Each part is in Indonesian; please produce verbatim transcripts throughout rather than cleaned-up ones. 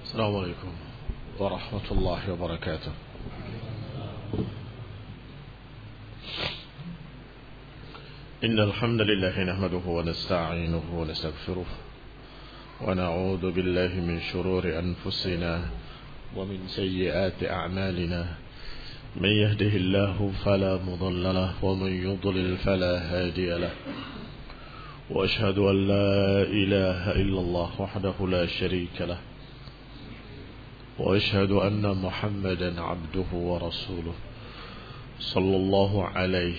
السلام عليكم ورحمة الله وبركاته. إن الحمد لله نحمده ونستعينه ونستغفره ونعوذ بالله من شرور أنفسنا ومن سيئات أعمالنا. من يهده الله فلا مضل له ومن يضلل فلا هادي له. وأشهد أن لا إله إلا الله وحده لا شريك له. وأشهد أن محمدا عبده ورسوله صلى الله عليه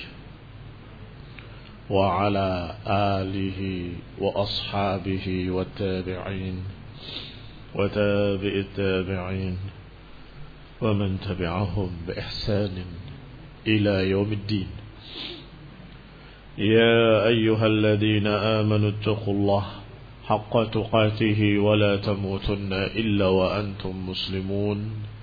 وعلى آله وأصحابه والتابعين وتابع التابعين ومن تبعهم بإحسان إلى يوم الدين. يا أيها الذين آمنوا اتقوا الله حق تقاته ولا تموتن إلا وأنتم مسلمون.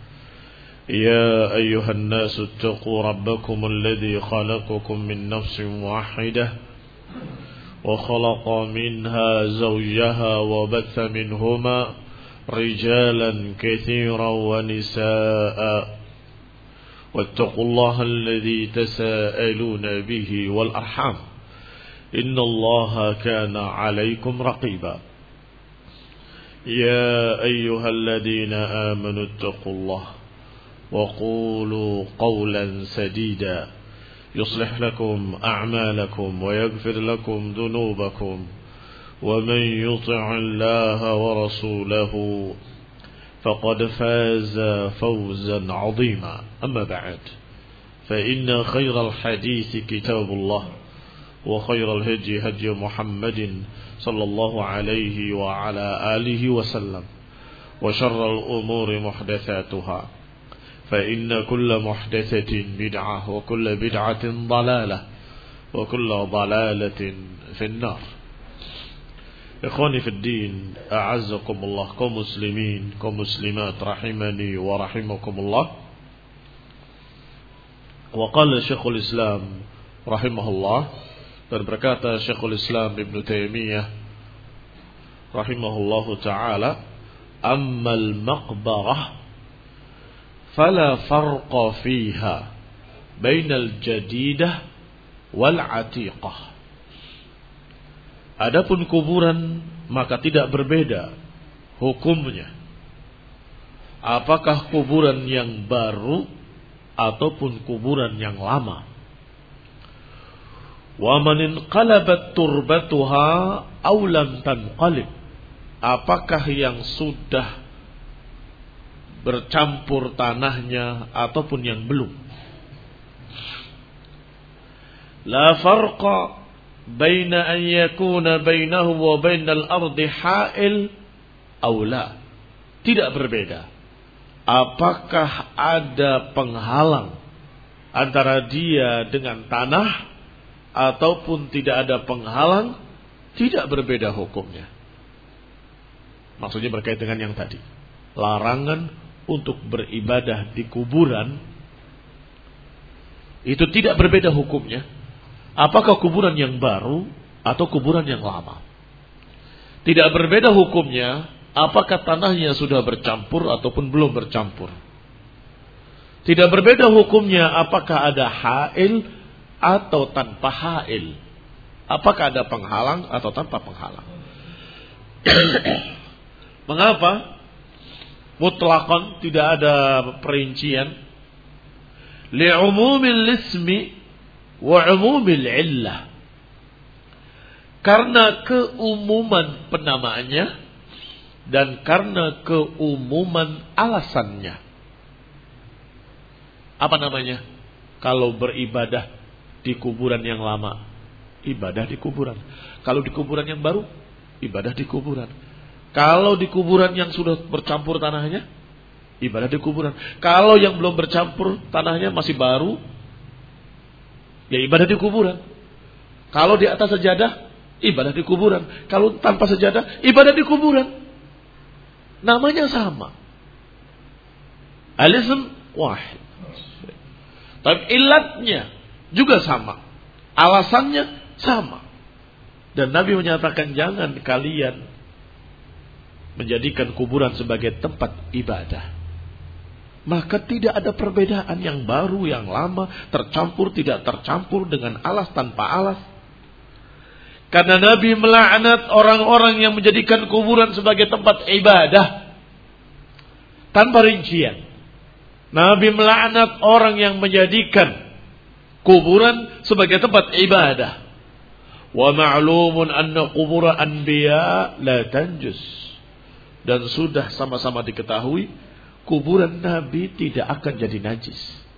يا أيها الناس اتقوا ربكم الذي خلقكم من نفس واحدة وخلق منها زوجها وبث منهما رجالا كثيرا ونساء واتقوا الله الذي تساءلون به والأرحام إن الله كان عليكم رقيبا. يا أيها الذين آمنوا اتقوا الله وقولوا قولا سديدا يصلح لكم أعمالكم ويغفر لكم ذنوبكم ومن يطع الله ورسوله فقد فاز فوزا عظيما. أما بعد فإن خير الحديث كتاب الله وخير الهدي هدي محمد صلى الله عليه وعلى آله وسلم وشر الأمور محدثاتها فإن كل محدثة بدعة وكل بدعة ضلالة وكل ضلالة في النار. إخواني في الدين أعزكم الله kaum muslimin kaum muslimat rahimani wa rahimakumullah. Wa qala Syekhul Islam rahimahullah, dan berkata Syekhul Islam Ibn Taimiyah rahimahullahu ta'ala, ammal maqbarah fala farqa fiha bainal jadidah wal atiqah. Adapun kuburan maka tidak berbeda hukumnya, apakah kuburan yang baru ataupun kuburan yang lama. Wa man inqalabat turbatuha aw lam tanqalib, apakah yang sudah bercampur tanahnya ataupun yang belum. La farqa baina an yakuna bainahu wa bainal ardi ha'il aw la, tidak berbeda apakah ada penghalang antara dia dengan tanah ataupun tidak ada penghalang, tidak berbeda hukumnya. Maksudnya berkait dengan yang tadi, larangan untuk beribadah di kuburan itu tidak berbeda hukumnya, apakah kuburan yang baru atau kuburan yang lama. Tidak berbeda hukumnya apakah tanahnya sudah bercampur ataupun belum bercampur. Tidak berbeda hukumnya apakah ada ha'il atau tanpa ha'il, apakah ada penghalang atau tanpa penghalang. Mengapa mutlaqan tidak ada perincian? Li'umumil ismi wa umumil illah, karena keumuman penamaannya dan karena keumuman alasannya. Apa namanya? Kalau beribadah di kuburan yang lama, ibadah di kuburan. Kalau di kuburan yang baru, ibadah di kuburan. Kalau di kuburan yang sudah bercampur tanahnya, ibadah di kuburan. Kalau yang belum bercampur tanahnya masih baru, ya ibadah di kuburan. Kalau di atas sejadah, ibadah di kuburan. Kalau tanpa sejadah, ibadah di kuburan. Namanya sama. Al-ism wahid. Tapi ilatnya juga sama. Alasannya sama. Dan Nabi menyatakan jangan kalian menjadikan kuburan sebagai tempat ibadah, maka tidak ada perbedaan yang baru, yang lama, tercampur, tidak tercampur, dengan alas, tanpa alas. Karena Nabi melaknat orang-orang yang menjadikan kuburan sebagai tempat ibadah tanpa rincian. Nabi melaknat orang yang menjadikan kuburan sebagai tempat ibadah. Wa ma'lumun anna qubur anbiya la tanjus. Dan sudah sama-sama diketahui, kuburan Nabi tidak akan jadi najis.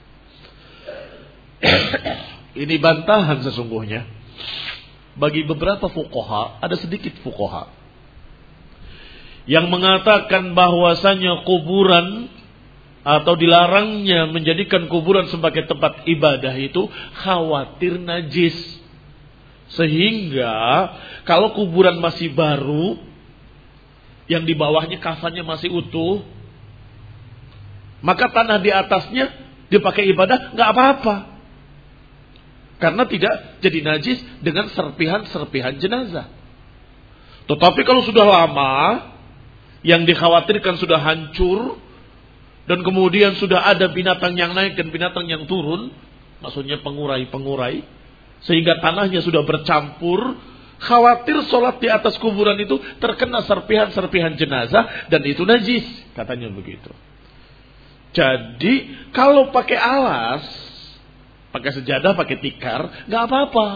Ini bantahan sesungguhnya. Bagi beberapa fuqaha, ada sedikit fuqaha yang mengatakan bahwasanya kuburan atau dilarangnya menjadikan kuburan sebagai tempat ibadah itu khawatir najis. Sehingga kalau kuburan masih baru, yang di bawahnya kafannya masih utuh, maka tanah di atasnya dipakai ibadah nggak apa-apa, karena tidak jadi najis dengan serpihan-serpihan jenazah. Tetapi kalau sudah lama, yang dikhawatirkan sudah hancur, dan kemudian sudah ada binatang yang naik dan binatang yang turun, maksudnya pengurai-pengurai, sehingga tanahnya sudah bercampur, khawatir sholat di atas kuburan itu terkena serpihan-serpihan jenazah dan itu najis, katanya begitu. Jadi kalau pakai alas, pakai sejadah, pakai tikar, nggak apa-apa.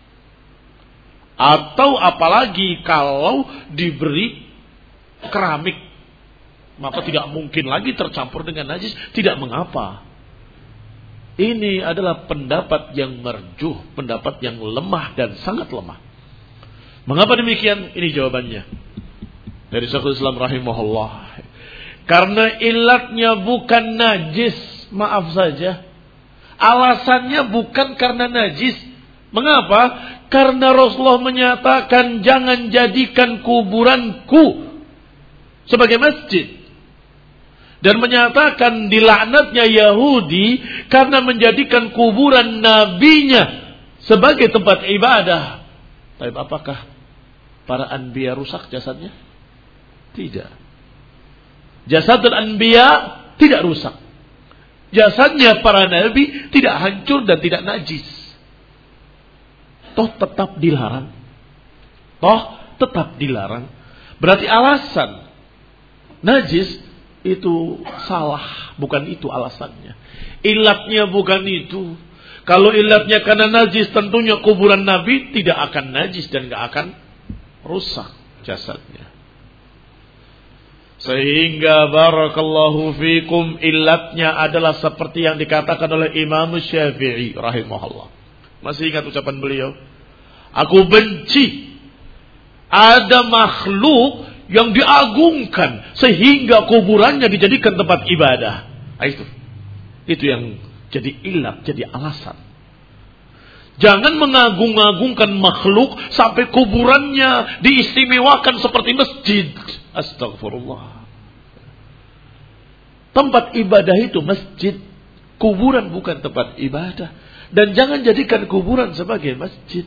Atau apalagi kalau diberi keramik, maka tidak mungkin lagi tercampur dengan najis, tidak mengapa. Ini adalah pendapat yang marjuh, pendapat yang lemah dan sangat lemah. Mengapa demikian? Ini jawabannya dari Syekhul Islam rahimahullah. Karena ilatnya bukan najis, maaf saja. Alasannya bukan karena najis. Mengapa? Karena Rasulullah menyatakan jangan jadikan kuburanku sebagai masjid. Dan menyatakan dilaknatnya Yahudi karena menjadikan kuburan nabinya sebagai tempat ibadah. Tapi apakah para anbiya rusak jasadnya? Tidak. Jasadul anbiya tidak rusak. Jasadnya para nabi tidak hancur dan tidak najis. Toh tetap dilarang. Toh tetap dilarang. Berarti alasan najis itu salah, bukan itu alasannya. Ilatnya bukan itu. Kalau ilatnya karena najis, tentunya kuburan Nabi tidak akan najis dan gak akan rusak jasadnya. Sehingga barakallahu fikum, ilatnya adalah seperti yang dikatakan oleh Imam Syafi'i rahimahullah. Masih ingat ucapan beliau? Aku benci ada makhluk yang diagungkan sehingga kuburannya dijadikan tempat ibadah. Nah, itu itu yang jadi ilat, jadi alasan. Jangan mengagung-agungkan makhluk sampai kuburannya diistimewakan seperti masjid. Astagfirullah. Tempat ibadah itu masjid, kuburan bukan tempat ibadah. Dan jangan jadikan kuburan sebagai masjid.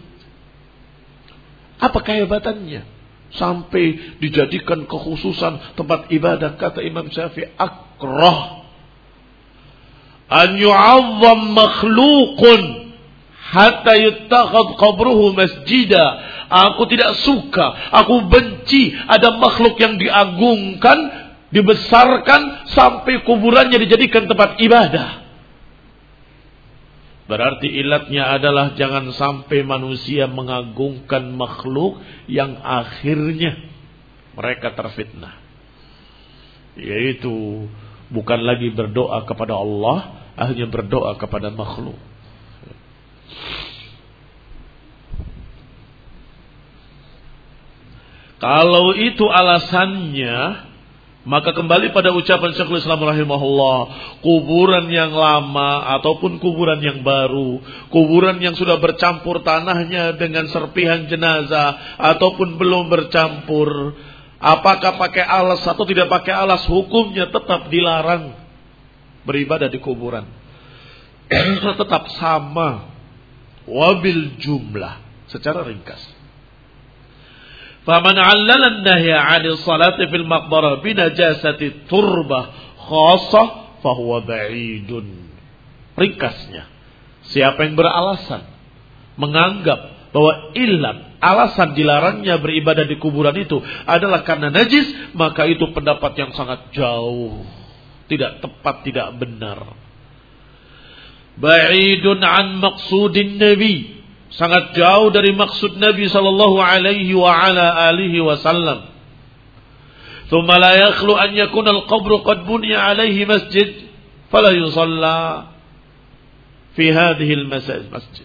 Apa kehebatannya sampai dijadikan kekhususan tempat ibadah? Kata Imam Syafi'i, akrah an yu'azzam makhluqun hatta yuttakhadh qabruhu masjida. Aku tidak suka, aku benci ada makhluk yang diagungkan, dibesarkan sampai kuburannya dijadikan tempat ibadah. Berarti ilatnya adalah jangan sampai manusia mengagungkan makhluk yang akhirnya mereka terfitnah. Yaitu bukan lagi berdoa kepada Allah, akhirnya berdoa kepada makhluk. Kalau itu alasannya, maka kembali pada ucapan Syekhul Islam rahimahullah, kuburan yang lama ataupun kuburan yang baru, kuburan yang sudah bercampur tanahnya dengan serpihan jenazah ataupun belum bercampur, apakah pakai alas atau tidak pakai alas, hukumnya tetap dilarang beribadah di kuburan. Tetap sama, wabil jumlah, secara ringkas. Faman 'allala an-nahya 'anil salati fil maqbarah bi najasati turbah khassah fahuwa ba'idun. Ringkasnya, siapa yang beralasan menganggap bahwa ilat alasan dilarangnya beribadah di kuburan itu adalah karena najis, maka itu pendapat yang sangat jauh, tidak tepat, tidak benar. Ba'idun an maqsudin nabi, sangat jauh dari maksud Nabi sallallahu alaihi wa ala alihi wasallam. Thumma la yakhlu an yakuna al-qabru qad buniya alaihi masjid fala yusalla fi hadhihi al-masjid.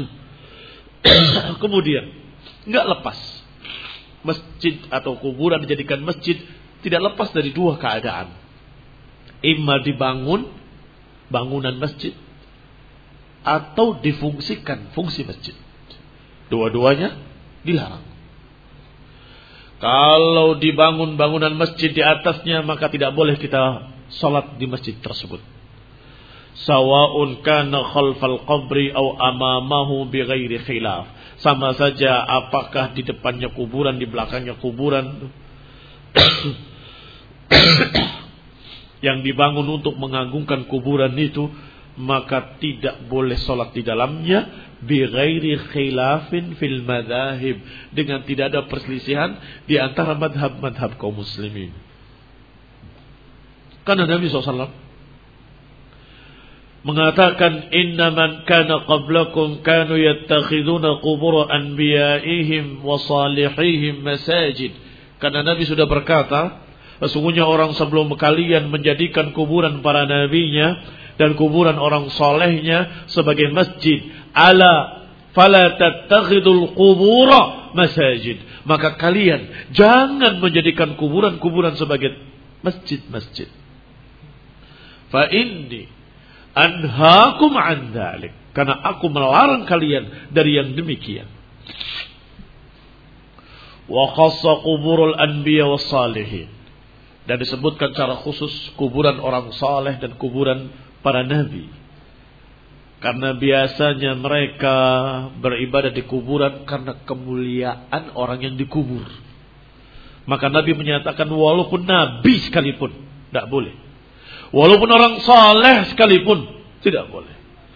Kemudian enggak lepas masjid atau kuburan dijadikan masjid, tidak lepas dari dua keadaan. Imma dibangun bangunan masjid atau difungsikan fungsi masjid. Dua-duanya dilarang. Kalau dibangun bangunan masjid di atasnya, maka tidak boleh kita salat di masjid tersebut. Sawa'un kana khalfal qabri aw amamahu bighairi khilaf. Sama saja apakah di depannya kuburan, di belakangnya kuburan. Yang dibangun untuk mengagungkan kuburan itu, maka tidak boleh sholat di dalamnya bighairi khilafin fil madhahib, dengan tidak ada perselisihan di antara madhab-madhab kaum muslimin. Karena Nabi shallallahu alaihi wasallam mengatakan, inna man kana qablakum kanu yattakhiduna qubur anbiya'ihim wa salihihim masajid. Karena Nabi sudah berkata, sesungguhnya orang sebelum kalian menjadikan kuburan para nabinya dan kuburan orang solehnya sebagai masjid. Ala fala tattakhidul qubura masajid. Maka kalian jangan menjadikan kuburan-kuburan sebagai masjid-masjid. Fa inni anhaakum an dzalik, karena aku melarang kalian dari yang demikian. Wa khassa quburul anbiya was salihin, dan disebutkan secara khusus kuburan orang saleh dan kuburan para nabi, karena biasanya mereka beribadah di kuburan karena kemuliaan orang yang dikubur. Maka Nabi menyatakan walaupun nabi sekalipun tidak boleh, walaupun orang saleh sekalipun tidak boleh.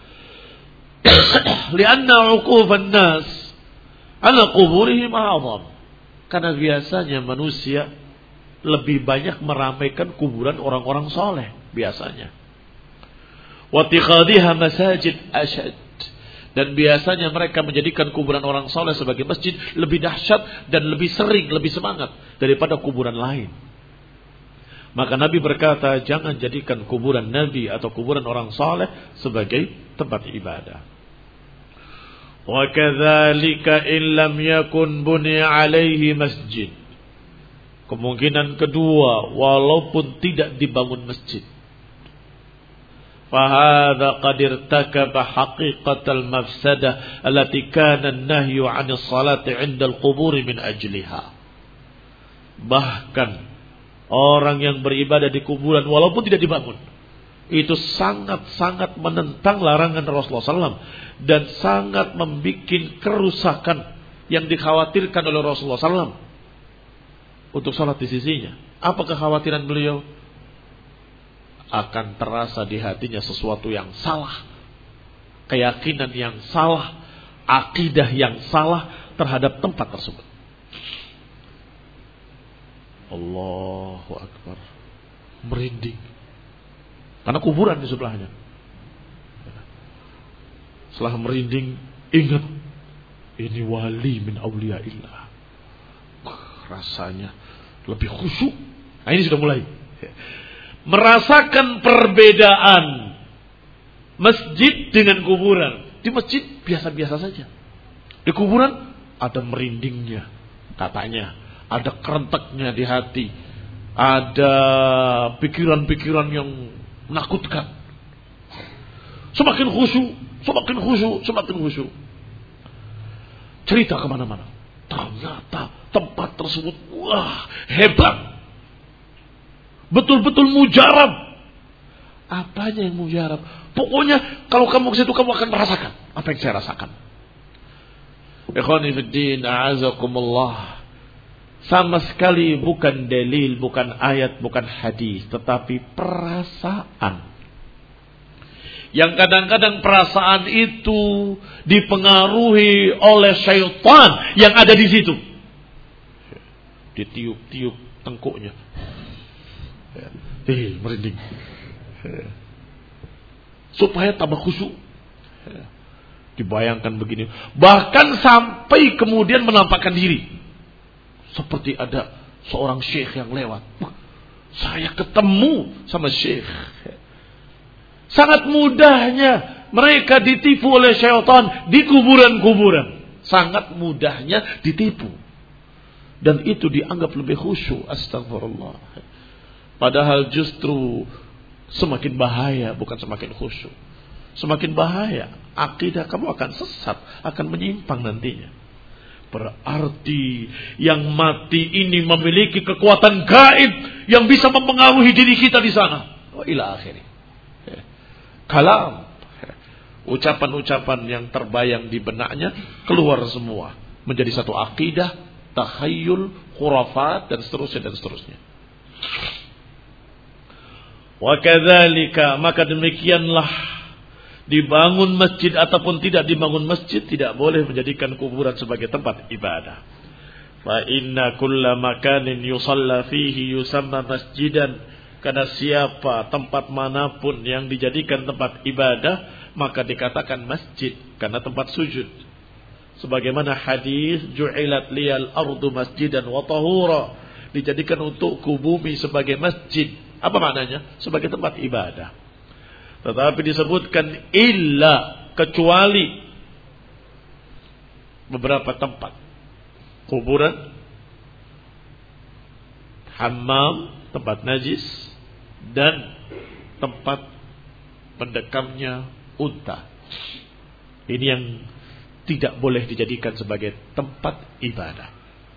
Lianna uqufan nas ala quburihim a'zam, karena biasanya manusia lebih banyak meramaikan kuburan orang-orang saleh biasanya. Watikhadhiha masajid asyad, dan biasanya mereka menjadikan kuburan orang saleh sebagai masjid lebih dahsyat dan lebih sering, lebih semangat daripada kuburan lain. Maka Nabi berkata, jangan jadikan kuburan Nabi atau kuburan orang saleh sebagai tempat ibadah. Wa kadzalika in lam yakun buniya alaihi masjid. Kemungkinan kedua, walaupun tidak dibangun masjid, fahadha qad irtakaba haqiqatal mafsadah allati kana an-nahyu 'anil salati 'inda al-qubur min ajliha. Bahkan orang yang beribadah di kuburan walaupun tidak dibangun, itu sangat-sangat menentang larangan Rasulullah shallallahu alaihi wasallam dan sangat membuat kerusakan yang dikhawatirkan oleh Rasulullah shallallahu alaihi wasallam untuk salat di sisinya. Apa kekhawatiran beliau? Akan terasa di hatinya sesuatu yang salah, keyakinan yang salah, akidah yang salah terhadap tempat tersebut. Allahu Akbar. Merinding, karena kuburan di sebelahnya. Setelah merinding, ingat, ini wali min awliyaillah. Rasanya lebih khusyuk. Nah, ini sudah mulai merasakan perbedaan masjid dengan kuburan. Di masjid biasa-biasa saja, di kuburan ada merindingnya katanya, ada kerenteknya di hati, ada pikiran-pikiran yang menakutkan. Semakin khusyuk, semakin khusyuk, semakin khusyuk. Cerita kemana-mana, ternyata tempat tersebut wah hebat, betul-betul mujarab. Apanya yang mujarab? Pokoknya kalau kamu ke situ kamu akan merasakan apa yang saya rasakan. Ikhwani fiddin, a'azakumullah. sama sekali bukan dalil, bukan ayat, bukan hadis, tetapi perasaan. Yang kadang-kadang perasaan itu dipengaruhi oleh syaitan yang ada di situ. Ditiup-tiup tengkuknya. Eh, merinding. Supaya tambah khusyuk. Dibayangkan begini. Bahkan sampai kemudian menampakkan diri. Seperti ada seorang syekh yang lewat. Saya ketemu sama syekh. Sangat mudahnya mereka ditipu oleh syaitan di kuburan-kuburan. Sangat mudahnya ditipu. Dan itu dianggap lebih khusyuk. Astagfirullah. Padahal justru semakin bahaya, bukan semakin khusyuk. Semakin bahaya. Akidah kamu akan sesat, akan menyimpang nantinya. Berarti yang mati ini memiliki kekuatan gaib yang bisa mempengaruhi diri kita di sana. Wa ila akhiri. Kalam. Ucapan-ucapan yang terbayang di benaknya keluar semua. Menjadi satu akidah, takhayul, khurafat, dan seterusnya dan seterusnya. Wa kadzalika, maka demikianlah dibangun masjid ataupun tidak dibangun masjid tidak boleh menjadikan kuburan sebagai tempat ibadah. Fa inna kulla makanin yusalla fihi yusamma masjidan. Karena siapa tempat manapun yang dijadikan tempat ibadah maka dikatakan masjid karena tempat sujud. Sebagaimana hadis ju'ilat liyal ardu masjidan wa tahura, dijadikan untukku bumi sebagai masjid. Apa maknanya? Sebagai tempat ibadah. Tetapi disebutkan illa, kecuali beberapa tempat. Kuburan, hammam, tempat najis, dan tempat mendekamnya unta. Ini yang tidak boleh dijadikan sebagai tempat ibadah.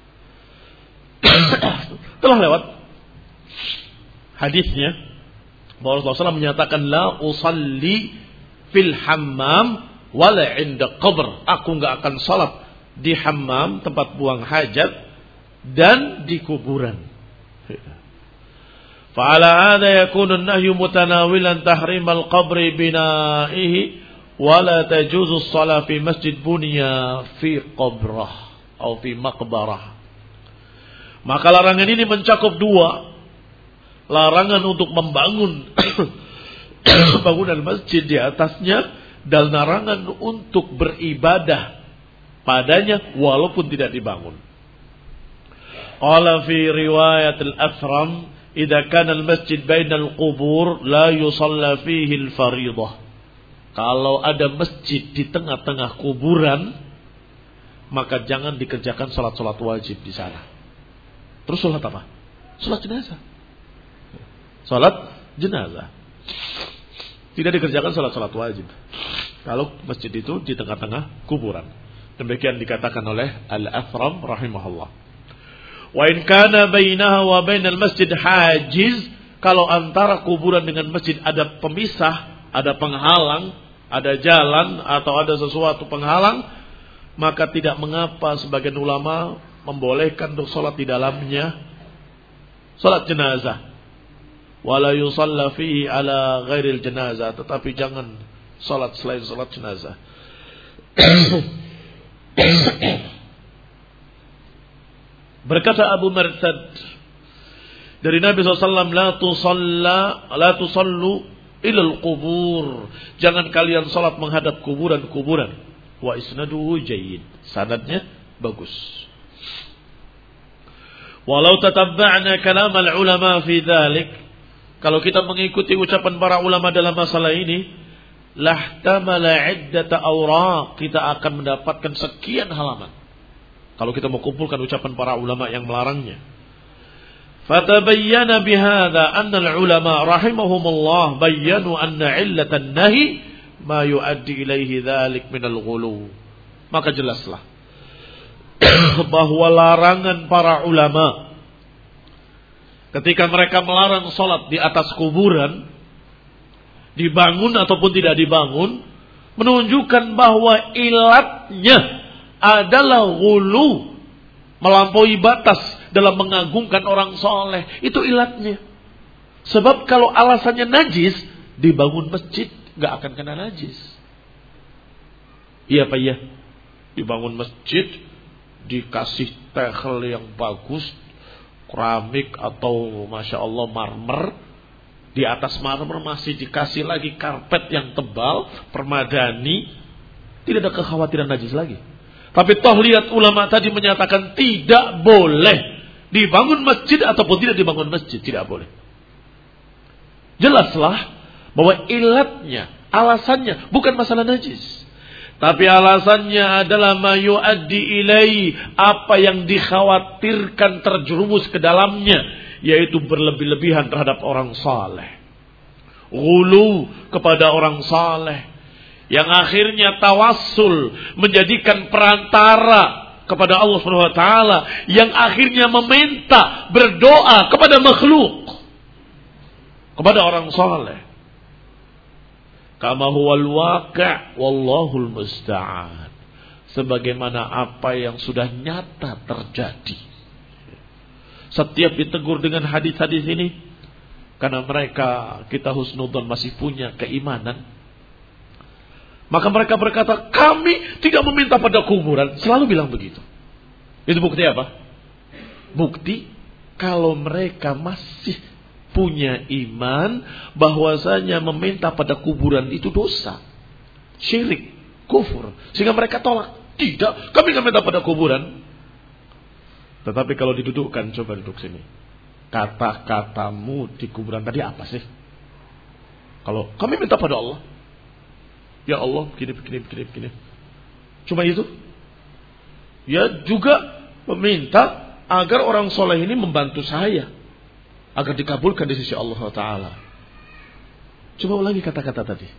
Telah lewat hadisnya bahwa Rasulullah shallallahu alaihi wasallam menyatakan la usalli fil hammam wala inda qabr. Aku enggak akan salat di hammam, tempat buang hajat, dan di kuburan. Fa'ala hadha yakunu an-nahyu mutanawilan tahrim al-qabri bina'ihi wa la tajuzu as-salat fi masjid bunya fi qabrah atau fi maqbarah. Maka larangan ini mencakup dua. Larangan untuk membangun bangunan masjid di atasnya dan larangan untuk beribadah padanya walaupun tidak dibangun. Qala fi riwayat al-Athram idza kana al-masjid bainal qubur la yusalla fihi al-fariidah. Kalau ada masjid di tengah-tengah kuburan maka jangan dikerjakan salat-salat wajib di sana. Terus salat apa? Salat jenazah. Salat jenazah. Tidak dikerjakan salat-salat wajib kalau masjid itu di tengah-tengah kuburan. Demikian dikatakan oleh Al-Athram rahimahullah. Wa in kana bainaha wa bainal masjid hajiz, kalau antara kuburan dengan masjid ada pemisah, ada penghalang, ada jalan atau ada sesuatu penghalang, maka tidak mengapa sebagian ulama membolehkan untuk salat di dalamnya, salat jenazah. Wala yusalla fihi ala ghairil jenazah, tetapi jangan salat selain salat jenazah. Berkata Abu Marsad dari Nabi shallallahu alaihi wasallam, la tusalla la tusallu ilal qubur, jangan kalian salat menghadap kuburan-kuburan. Wa isnaduhu jayyid, sanadnya bagus. Walau tatabba'na kalam al-ulama fi dzalik, kalau kita mengikuti ucapan para ulama dalam masalah ini, lahtamala iddata awraq, kita akan mendapatkan sekian halaman. Kalau kita mau kumpulkan ucapan para ulama yang melarangnya. Fatabayyana bihadza anna al-ulama rahimahumullah bayyanu anna illatan nahi ma yuaddi ilaihi dzalik min al-ghulu. Maka jelaslah bahwa larangan para ulama ketika mereka melarang salat di atas kuburan, dibangun ataupun tidak dibangun, menunjukkan bahwa ilatnya adalah ghulu, melampaui batas dalam mengagungkan orang soleh. Itu ilatnya. Sebab kalau alasannya najis, dibangun masjid gak akan kena najis. Iya Pak ya, dibangun masjid, dikasih tegel yang bagus, keramik atau masya Allah marmer. Di atas marmer masih dikasih lagi karpet yang tebal, permadani. Tidak ada kekhawatiran najis lagi. Tapi toh lihat ulama tadi menyatakan tidak boleh dibangun masjid ataupun tidak dibangun masjid. Tidak boleh. Jelaslah bahwa ilatnya, alasannya bukan masalah najis. Tapi alasannya adalah ma yuaddi ilai, apa yang dikhawatirkan terjerumus ke dalamnya. Yaitu berlebih-lebihan terhadap orang saleh. Ghulu kepada orang saleh. Yang akhirnya tawassul menjadikan perantara kepada Allah subhanahu wa taala. Yang akhirnya meminta berdoa kepada makhluk. Kepada orang saleh. Kama huwal waqi' wallahul musta'an. Sebagaimana apa yang sudah nyata terjadi. Setiap ditegur dengan hadis-hadis ini, karena mereka kita husnudzon masih punya keimanan, maka mereka berkata kami tidak meminta pada kuburan. Selalu bilang begitu. Itu bukti apa? Bukti kalau mereka masih punya iman bahwasanya meminta pada kuburan itu dosa, syirik, kufur, sehingga mereka tolak. Tidak, kami tidak minta pada kuburan. Tetapi kalau didudukkan, coba duduk sini. Kata-katamu di kuburan tadi apa sih? Kalau kami minta pada Allah, ya Allah, begini, begini, begini, begini. Cuma itu. Ya juga meminta agar orang soleh ini membantu saya, agar dikabulkan di sisi Allah Taala. Coba ulangi kata-kata tadi.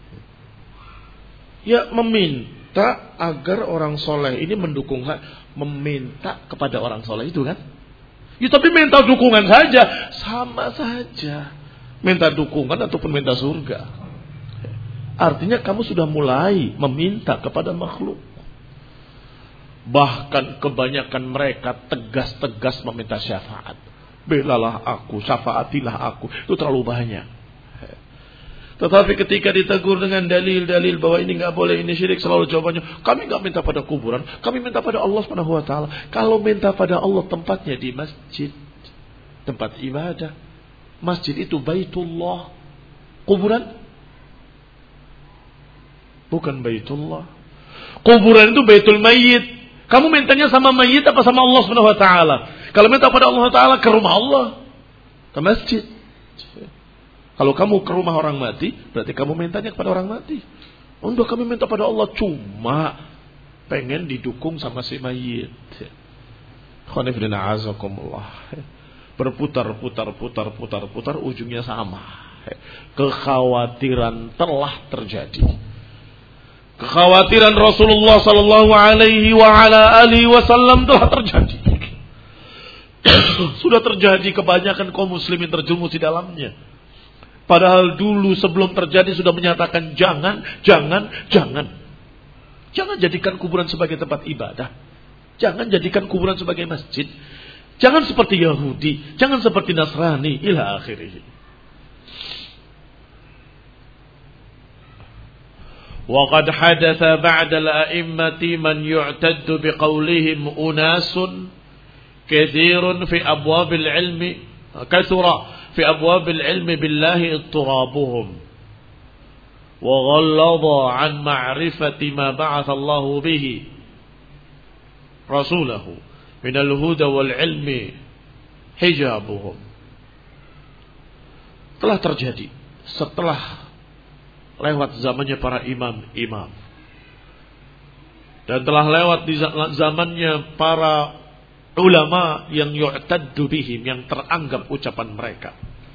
Ya meminta agar orang soleh ini mendukung, meminta kepada orang soleh itu kan? Ya tapi minta dukungan saja, sama saja. Minta dukungan ataupun minta surga. Artinya kamu sudah mulai meminta kepada makhluk. Bahkan kebanyakan mereka tegas-tegas meminta syafaat. Belalah aku, syafaatilah aku. Itu terlalu banyak. Tetapi ketika ditegur dengan dalil-dalil bahwa ini enggak boleh, ini syirik, selalu jawabannya, kami enggak minta pada kuburan, kami minta pada Allah Subhanahu wa taala. Kalau minta pada Allah tempatnya di masjid, tempat ibadah. Masjid itu Baitullah. Kuburan bukan Baitullah. Kuburan itu Baitul Mayyit. Kamu mintanya sama mayit apa sama Allah Subhanahu wa taala? Kalau minta pada Allah taala, ke rumah Allah, ke masjid. Kalau kamu ke rumah orang mati, berarti kamu mintanya kepada orang mati. Untuk kami minta pada Allah cuma pengen didukung sama si mayit. Khonifidina azakumullah. Berputar, putar, putar, putar, putar, ujungnya sama. Kekhawatiran telah terjadi. Kekhawatiran Rasulullah sallallahu alaihi wa ala alihi wasallam telah terjadi. Sudah terjadi, kebanyakan kaum muslimin terjerumus di dalamnya. Padahal dulu sebelum terjadi sudah menyatakan jangan, jangan, jangan. Jangan jadikan kuburan sebagai tempat ibadah. Jangan jadikan kuburan sebagai masjid. Jangan seperti Yahudi, jangan seperti Nasrani, ila akhirih. Wa qad hadatha ba'da al-a'immati man yu'taddu biqawlihim unasun kathirun fi abwabil ilmi kathura في أبواب العلم بالله اضطرابهم وغلظ عن معرفة ما بعث الله به رسوله من الهدى والعلم حجابهم. Telah terjadi setelah lewat zamannya para imam-imam dan telah lewat di zamannya para ulama yang yu'taddu bihim, yang teranggap ucapan mereka.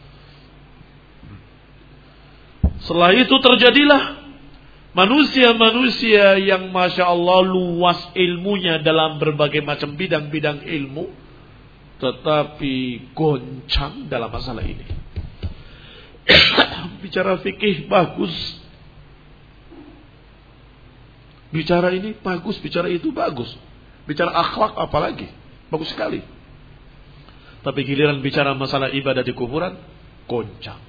Setelah itu terjadilah manusia-manusia yang Masya Allah luas ilmunya dalam berbagai macam bidang-bidang ilmu, tetapi goncang dalam masalah ini. Bicara fikih bagus, bicara ini bagus, bicara itu bagus, bicara akhlak apalagi bagus sekali. Tapi giliran bicara masalah ibadah di kuburan, goncang.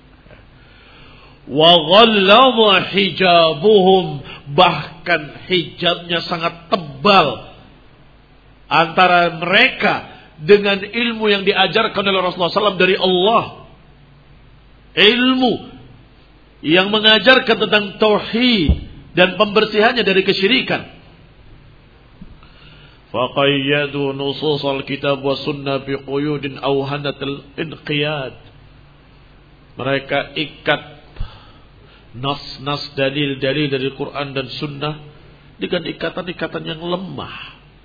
Wa ghallama hijabuhum, bahkan hijabnya sangat tebal antara mereka dengan ilmu yang diajarkan oleh Rasulullah shallallahu alaihi wasallam dari Allah. Ilmu yang mengajarkan tentang tauhid dan pembersihannya dari kesyirikan. Faqayyadu nusus al-kitab wa sunnah biquyudin awhanatil inqiyad. Mereka ikat nas-nas dalil-dalil dari Quran dan sunnah dengan ikatan-ikatan yang lemah.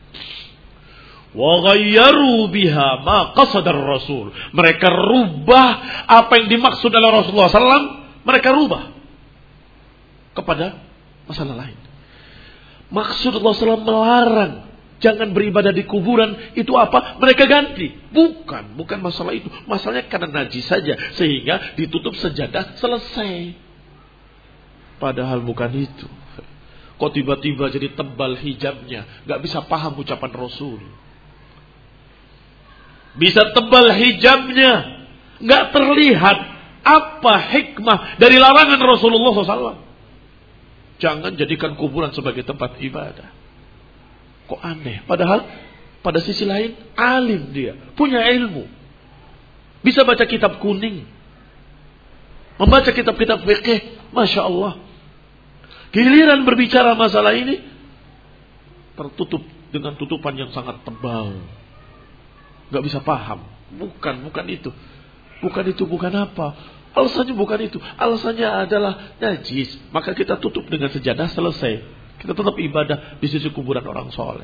Wa ghayyaru biha ma qasadar rasul. Mereka rubah apa yang dimaksud oleh Rasulullah sallallahu alaihi wasallam, mereka rubah kepada masalah lain. Maksud Allah sallallahu alaihi wasallam melarang jangan beribadah di kuburan, itu apa? Mereka ganti. Bukan, bukan masalah itu. Masalahnya karena najis saja sehingga ditutup sejadah, selesai. Padahal bukan itu. Kok tiba-tiba jadi tebal hijabnya, gak bisa paham ucapan Rasul. Bisa tebal hijabnya, gak terlihat apa hikmah dari larangan Rasulullah shallallahu alaihi wasallam. Jangan jadikan kuburan sebagai tempat ibadah. Kok aneh? Padahal pada sisi lain alim dia, punya ilmu. Bisa baca kitab kuning, membaca kitab-kitab fikih, masya Allah. Giliran berbicara masalah ini tertutup dengan tutupan yang sangat tebal. Gak bisa paham. Bukan, bukan itu. Bukan itu, bukan apa. Alasannya bukan itu. Alasannya adalah najis. Maka kita tutup dengan sejadah, selesai. Kita tetap ibadah di sisi kuburan orang soleh.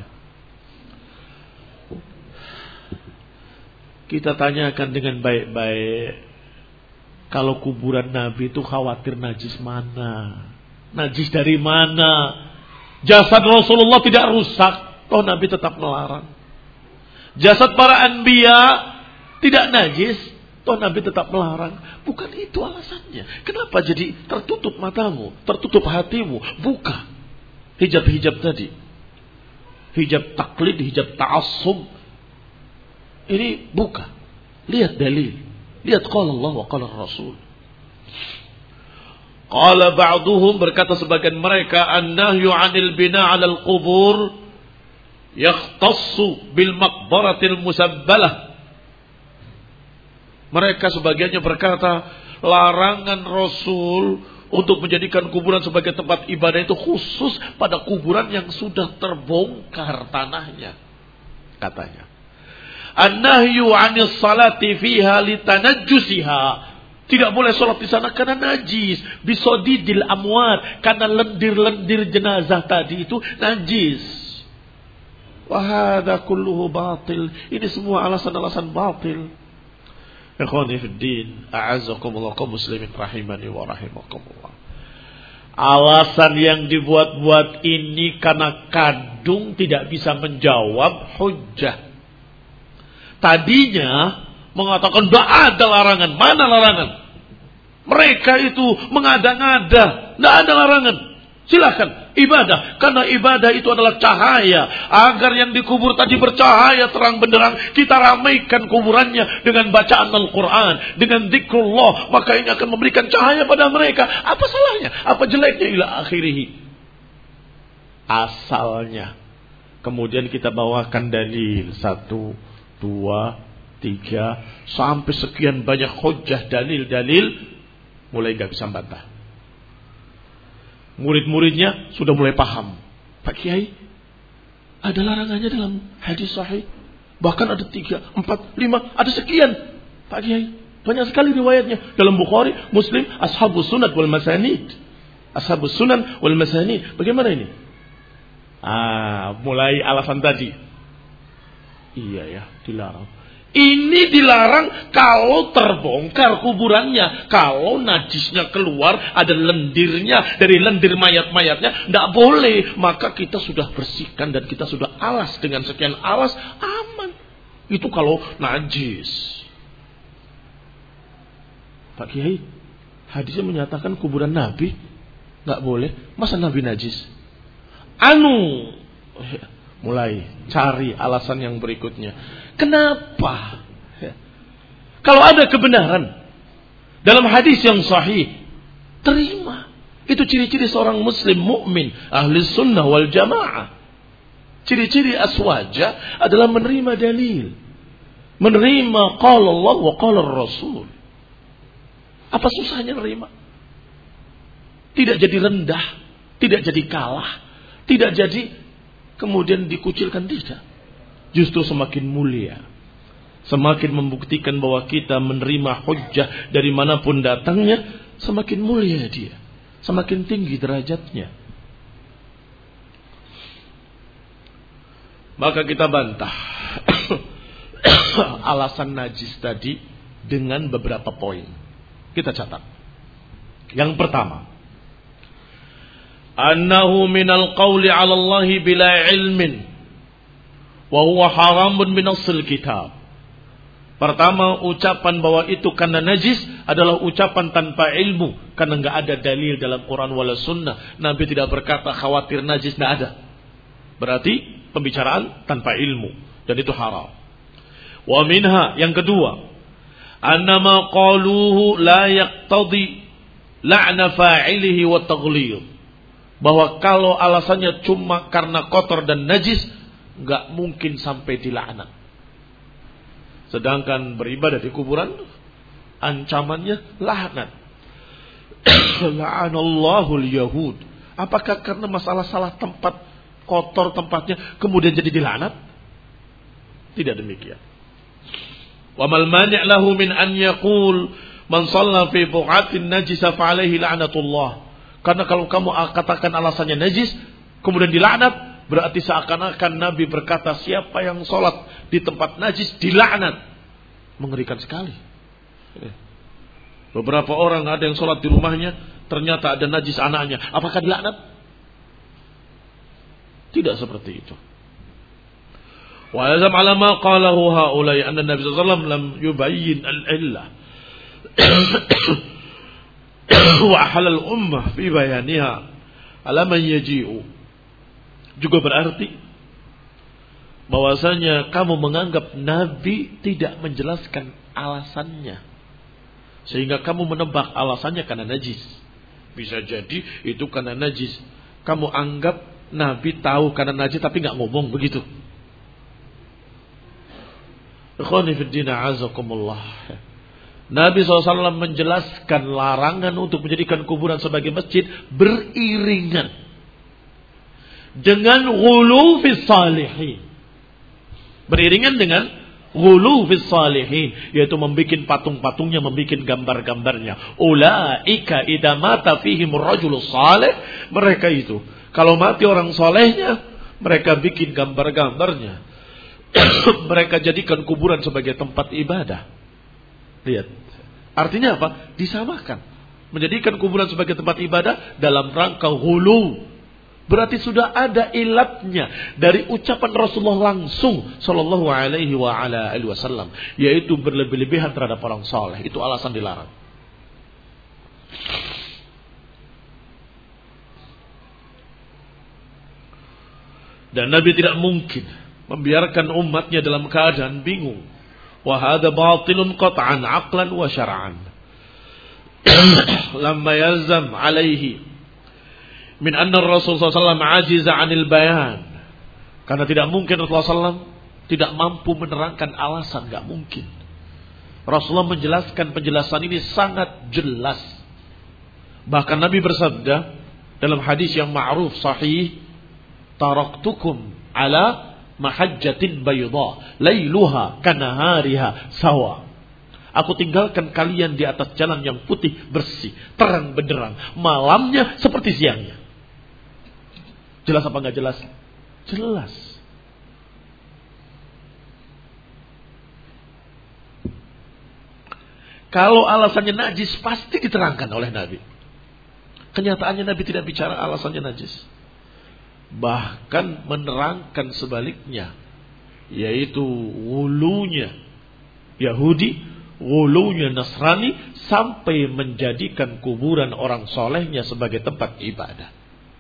Kita tanyakan dengan baik-baik. Kalau kuburan Nabi itu khawatir najis mana? Najis dari mana? Jasad Rasulullah tidak rusak, toh Nabi tetap melarang. Jasad para anbiya tidak najis, toh Nabi tetap melarang. Bukan itu alasannya. Kenapa jadi tertutup matamu, tertutup hatimu? Buka hijab-hijab tadi. Hijab taklid, hijab ta'assub. Ini buka. Lihat dalil. Lihat qala Allah wa qala Rasul. Qala ba'duhum, berkata sebagian mereka, an-nahyu 'anil bina' 'alal qubur yakhtassu bil maqbaratil musabbalah. Mereka sebagiannya berkata, larangan Rasul untuk menjadikan kuburan sebagai tempat ibadah itu khusus pada kuburan yang sudah terbongkar tanahnya, katanya. An-nahyu 'anis salati fiha litanajjusiha. Tidak boleh sholat di sana karena najis. Bisodidil amwat, karena lendir-lendir jenazah tadi itu najis. Wahada kulluhu batil. Ini semua alasan-alasan batil. Ikhwani fiddin, a'azzakumullah kaum muslimin rahimani wa rahimakumullah. Alasan yang dibuat-buat ini karena kadung tidak bisa menjawab hujjah. Tadinya mengatakan tidak ada larangan. Mana larangan? Mereka itu mengada-ngada. Tidak ada larangan. Silakan ibadah. Karena ibadah itu adalah cahaya. Agar yang dikubur tadi bercahaya terang benderang. Kita ramaikan kuburannya dengan bacaan Al-Quran. Dengan zikrullah. Maka ini akan memberikan cahaya pada mereka. Apa salahnya? Apa jeleknya? Ila akhirihi. Asalnya. Kemudian kita bawakan dalil. Satu, dua, tiga, sampai sekian banyak hujjah, dalil-dalil, mulai gak bisa bantah. Murid-muridnya sudah mulai paham. Pak Kiai, ada larangannya dalam hadis sahih. Bahkan ada tiga, empat, lima, ada sekian. Pak Kiai, banyak sekali riwayatnya. Dalam Bukhari, Muslim, Ashabus Sunan wal Masanid. Ashabus Sunan wal Masanid. Bagaimana ini? Ah, mulai alasan tadi. Iya ya, dilarang. Ini dilarang kalau terbongkar kuburannya. Kalau najisnya keluar, ada lendirnya, dari lendir mayat-mayatnya, tidak boleh. Maka kita sudah bersihkan dan kita sudah alas. Dengan sekian alas, aman. Itu kalau najis. Pak Kiai, hadisnya menyatakan kuburan Nabi tidak boleh. Masa Nabi najis? Anu... Mulai cari alasan yang berikutnya. Kenapa? Kalau ada kebenaran dalam hadis yang sahih, terima. Itu ciri-ciri seorang muslim mukmin, ahli sunnah wal jamaah. Ciri-ciri aswaja adalah menerima dalil, menerima qala Allah wa qala Rasul. Apa susahnya menerima? Tidak jadi rendah, tidak jadi kalah, tidak jadi kemudian dikucilkan, tidak. Justru semakin mulia. Semakin membuktikan bahwa kita menerima hujjah dari manapun datangnya, semakin mulia dia, semakin tinggi derajatnya. Maka kita bantah alasan najis tadi dengan beberapa poin. Kita catat. Yang pertama, annahu minal qawli 'ala Allah bila ilmin wa huwa haramun min asl kitab. Pertama, ucapan bahwa itu karena najis adalah ucapan tanpa ilmu, karena enggak ada dalil dalam Quran wala sunnah. Nabi tidak berkata khawatir najis, enggak ada. Berarti pembicaraan tanpa ilmu, dan itu haram. Wa minha, yang kedua, annama qaluhu la yaqtadi la'na fa'ilihi wa taghlid. Bahwa kalau alasannya cuma karena kotor dan najis, enggak mungkin sampai dilaknat. Sedangkan beribadah di kuburan ancamannya laknat. La'anallahu al-yahud. Apakah karena masalah salah tempat, kotor tempatnya, kemudian jadi dilaknat? Tidak demikian. Wa mal mani' lahu min an yaqul man shalla fi bu'atin najisa fa alaihi la'natullah. Karena kalau kamu katakan alasannya najis kemudian dilaknat, berarti seakan-akan Nabi berkata siapa yang sholat di tempat najis dilaknat. Mengerikan sekali. Beberapa orang ada yang sholat di rumahnya, ternyata ada najis anaknya. Apakah dilaknat? Tidak seperti itu. Wa yazam ala ma qalahu haula'i anna Nabi sallallahu alaihi wasallam lam yubayyin al-illah wa halal ummah fi bayaniha ala man yaji'u. Juga berarti bahwasanya kamu menganggap Nabi tidak menjelaskan alasannya, sehingga kamu menebak alasannya karena najis. Bisa jadi itu karena najis. Kamu anggap Nabi tahu karena najis tapi nggak ngomong begitu. Ikhwani fid din a'azakumullah. Nabi shallallahu alaihi wasallam menjelaskan larangan untuk menjadikan kuburan sebagai masjid beriringan dengan ghulu fis salihin. Beriringan dengan ghulu fis salihin, yaitu membikin patung-patungnya, membikin gambar-gambarnya. Ulaika idza mata fihim ar-rajulu salih, mereka itu kalau mati orang solehnya, mereka bikin gambar-gambarnya. Mereka jadikan kuburan sebagai tempat ibadah. Lihat. Artinya apa? Disamakan. Menjadikan kuburan sebagai tempat ibadah dalam rangka ghulu. Berarti sudah ada ilatnya dari ucapan Rasulullah langsung sallallahu alaihi wa ala alihi wasallam, yaitu berlebih-lebihan terhadap orang saleh. Itu alasan dilarang. Dan Nabi tidak mungkin membiarkan umatnya dalam keadaan bingung. Wa hadza batilun qat'an aqlan wa syar'an. Lamma yalzam alaihi min anna Rasul sallallahu alaihi wasallam ajiza 'anil bayan. Karena tidak mungkin Rasulullah sallallahu alaihi wasallam tidak mampu menerangkan alasan, enggak mungkin. Rasulullah menjelaskan penjelasan ini sangat jelas. Bahkan Nabi bersabda dalam hadis yang ma'ruf sahih, taraktukum ala mahajjatin bayda lailuha kanahariha sawa. Aku tinggalkan kalian di atas jalan yang putih bersih, terang benderang, malamnya seperti siangnya. Jelas apa enggak jelas? Jelas. Kalau alasannya najis pasti diterangkan oleh Nabi. Kenyataannya Nabi tidak bicara alasannya najis. Bahkan menerangkan sebaliknya, yaitu wulunya Yahudi, wulunya Nasrani, sampai menjadikan kuburan orang solehnya sebagai tempat ibadah.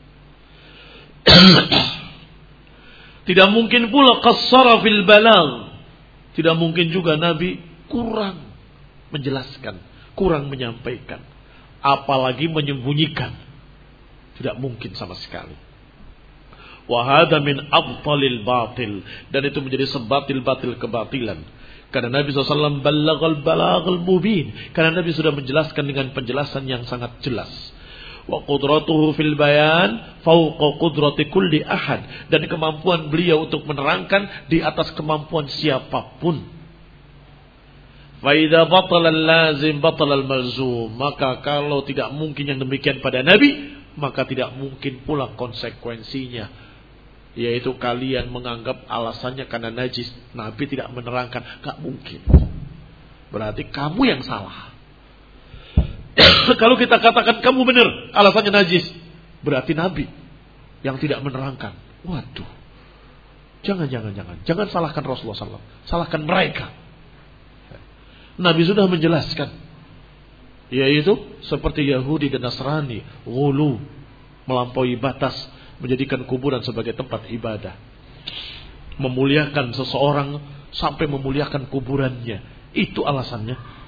Tidak mungkin pula qassara fil balagh. Tidak mungkin juga Nabi kurang menjelaskan, kurang menyampaikan, apalagi menyembunyikan. Tidak mungkin sama sekali. Wa hadza min abtalil batil, dan itu menjadi sebatil-batil kebatilan. Karena Nabi shallallahu alaihi wasallam ballaghal balaghal mubin, karena Nabi sudah menjelaskan dengan penjelasan yang sangat jelas. Wa qudratuhu fil bayan fawqa qudrati kulli ahad, dan kemampuan beliau untuk menerangkan di atas kemampuan siapapun. Fa idza batala al-lazim batala al-malzum, maka kalau tidak mungkin yang demikian pada Nabi, maka tidak mungkin pula konsekuensinya, yaitu kalian menganggap alasannya karena najis Nabi tidak menerangkan. Gak mungkin. Berarti kamu yang salah. Kalau kita katakan kamu benar alasannya najis, berarti Nabi yang tidak menerangkan. Waduh, jangan, jangan, jangan, jangan salahkan Rasulullah shallallahu alaihi wasallam, salahkan mereka. Nabi sudah menjelaskan, yaitu seperti Yahudi dan Nasrani, ghulu, melampaui batas, menjadikan kuburan sebagai tempat ibadah, memuliakan seseorang sampai memuliakan kuburannya. Itu alasannya.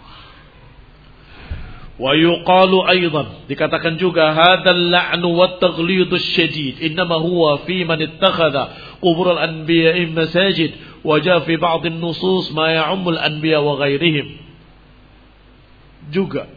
Wa yuqalu aidan, dikatakan juga hadzal la'nu wat taghlidus syadid innama huwa fi man ittakhadha qubur al-anbiya'i masajid wa jaa fi ba'd an-nusus ma ya'ummul anbiya wa ghairihim. Juga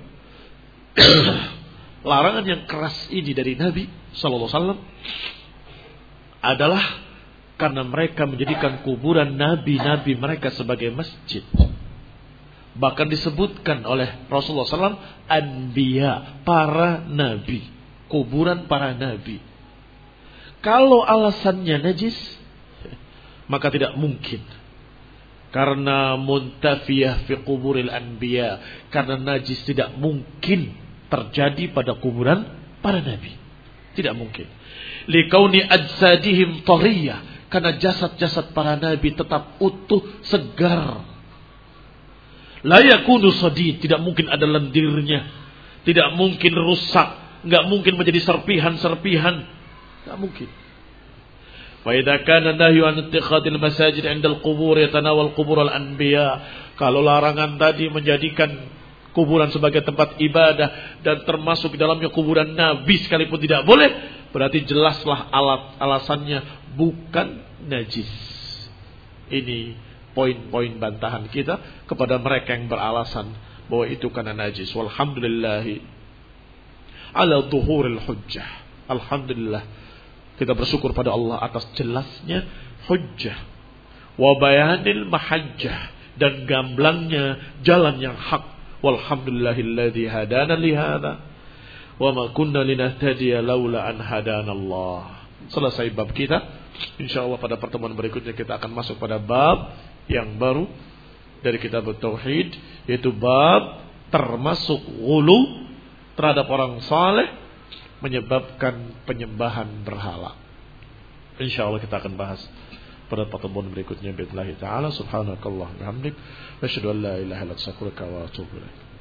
larangan yang keras ini dari Nabi sallallahu alaihi wasallam adalah karena mereka menjadikan kuburan nabi-nabi mereka sebagai masjid. Bahkan disebutkan oleh Rasulullah shallallahu alaihi wasallam anbiya, para nabi, kuburan para nabi. Kalau alasannya najis, maka tidak mungkin. Karena muntafiyah fi kuburil anbiya, karena najis tidak mungkin terjadi pada kuburan para nabi. Tidak mungkin. Likauni ajsadihim tariyah, karena jasad-jasad para nabi tetap utuh, segar. La yakunu sadid, tidak mungkin ada lendirnya, tidak mungkin rusak, enggak mungkin menjadi serpihan-serpihan, enggak mungkin. Wa idza kana nahyu an ittikhadil masajid 'inda al-qubur yatanawal qubur al-anbiya, kalau larangan tadi menjadikan kuburan sebagai tempat ibadah dan termasuk di dalamnya kuburan nabi sekalipun tidak boleh, berarti jelaslah alat alasannya bukan najis. Ini poin-poin bantahan kita kepada mereka yang beralasan bahwa itu karena najis. Walhamdulillahi ala dhuhuril hujjah. Alhamdulillah, kita bersyukur pada Allah atas jelasnya hujjah, wa bayanil mahajjah, dan gamblangnya jalan yang hak. Walhamdulillahilladzi hadana li hadza wa ma kunna linahtadiya laula an hadanallah. Selesai bab kita. Insyaallah pada pertemuan berikutnya kita akan masuk pada bab yang baru dari kitab Tauhid, yaitu bab termasuk ghulu terhadap orang saleh menyebabkan penyembahan berhala. Insyaallah kita akan bahas pada pertemuan berikutnya. Billahi ta'ala subhanakallah wa bihamdik asyhadu an la ilaha illa anta astaghfiruka wa atubu ilaik.